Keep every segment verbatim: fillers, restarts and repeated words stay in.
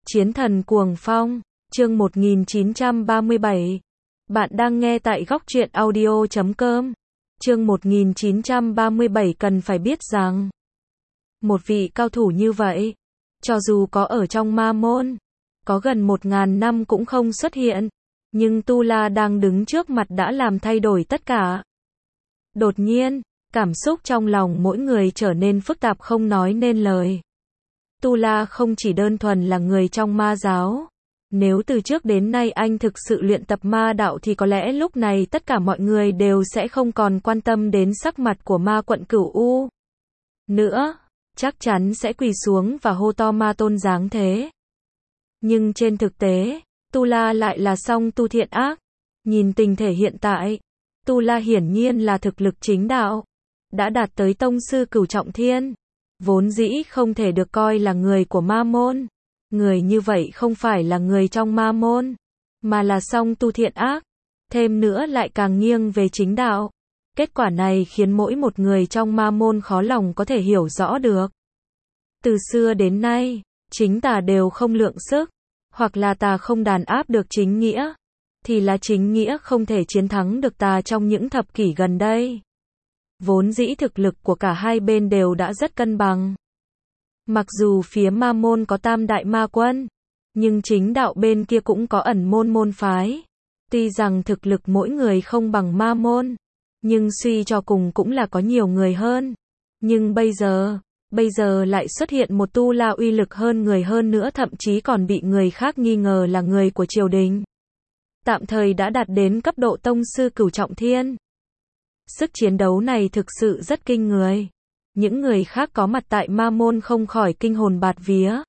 Chiến thần cuồng phong, chương một nghìn chín trăm ba mươi bảy. Bạn đang nghe tại góc truyện audio chấm com. Chương một nghìn chín trăm ba mươi bảy cần phải biết rằng, một vị cao thủ như vậy, cho dù có ở trong ma môn, có gần một ngàn năm cũng không xuất hiện, nhưng Tu La đang đứng trước mặt đã làm thay đổi tất cả. Đột nhiên, cảm xúc trong lòng mỗi người trở nên phức tạp không nói nên lời. Tu La không chỉ đơn thuần là người trong ma giáo. Nếu từ trước đến nay anh thực sự luyện tập ma đạo thì có lẽ lúc này tất cả mọi người đều sẽ không còn quan tâm đến sắc mặt của ma quận Cửu U nữa, chắc chắn sẽ quỳ xuống và hô to ma tôn giáng thế. Nhưng trên thực tế, Tu La lại là song tu thiện ác. Nhìn tình thể hiện tại, Tu La hiển nhiên là thực lực chính đạo, đã đạt tới tông sư cửu trọng thiên, vốn dĩ không thể được coi là người của ma môn. Người như vậy không phải là người trong ma môn, mà là song tu thiện ác, thêm nữa lại càng nghiêng về chính đạo. Kết quả này khiến mỗi một người trong ma môn khó lòng có thể hiểu rõ được. Từ xưa đến nay, chính tà đều không lượng sức, hoặc là tà không đàn áp được chính nghĩa, thì là chính nghĩa không thể chiến thắng được tà trong những thập kỷ gần đây. Vốn dĩ thực lực của cả hai bên đều đã rất cân bằng. Mặc dù phía ma môn có tam đại ma quân, nhưng chính đạo bên kia cũng có ẩn môn môn phái. Tuy rằng thực lực mỗi người không bằng ma môn, nhưng suy cho cùng cũng là có nhiều người hơn. Nhưng bây giờ, bây giờ lại xuất hiện một Tu La uy lực hơn người hơn nữa, thậm chí còn bị người khác nghi ngờ là người của triều đình. Tạm thời đã đạt đến cấp độ tông sư cửu trọng thiên. Sức chiến đấu này thực sự rất kinh người. Những người khác có mặt tại ma môn không khỏi kinh hồn bạt vía.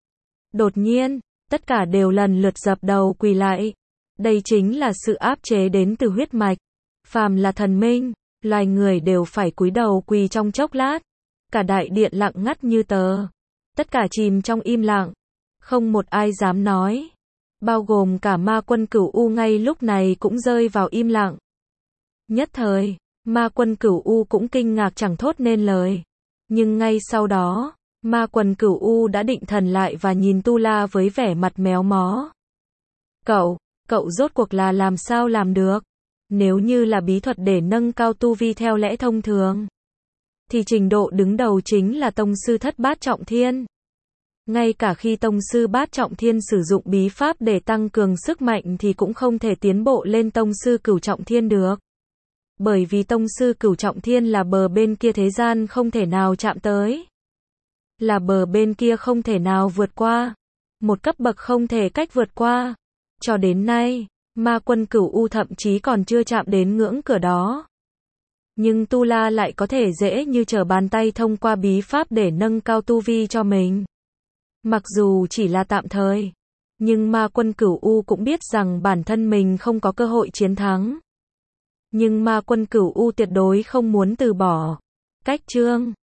Đột nhiên, tất cả đều lần lượt dập đầu quỳ lại. Đây chính là sự áp chế đến từ huyết mạch. Phàm là thần minh, loài người đều phải cúi đầu quỳ trong chốc lát. Cả đại điện lặng ngắt như tờ. Tất cả chìm trong im lặng. Không một ai dám nói. Bao gồm cả ma quân Cửu U ngay lúc này cũng rơi vào im lặng. Nhất thời, ma quân Cửu U cũng kinh ngạc chẳng thốt nên lời. Nhưng ngay sau đó, ma quân Cửu U đã định thần lại và nhìn Tu La với vẻ mặt méo mó. Cậu, cậu rốt cuộc là làm sao làm được? Nếu như là bí thuật để nâng cao tu vi theo lẽ thông thường, thì trình độ đứng đầu chính là tông sư thất bát trọng thiên. Ngay cả khi tông sư bát trọng thiên sử dụng bí pháp để tăng cường sức mạnh thì cũng không thể tiến bộ lên tông sư cửu trọng thiên được. Bởi vì tông sư cửu trọng thiên là bờ bên kia thế gian không thể nào chạm tới. Là bờ bên kia không thể nào vượt qua. Một cấp bậc không thể cách vượt qua. Cho đến nay, ma quân Cửu U thậm chí còn chưa chạm đến ngưỡng cửa đó. Nhưng Tu La lại có thể dễ như trở bàn tay thông qua bí pháp để nâng cao tu vi cho mình. Mặc dù chỉ là tạm thời, nhưng ma quân Cửu U cũng biết rằng bản thân mình không có cơ hội chiến thắng. Nhưng ma quân Cửu U tuyệt đối không muốn từ bỏ. Cách chương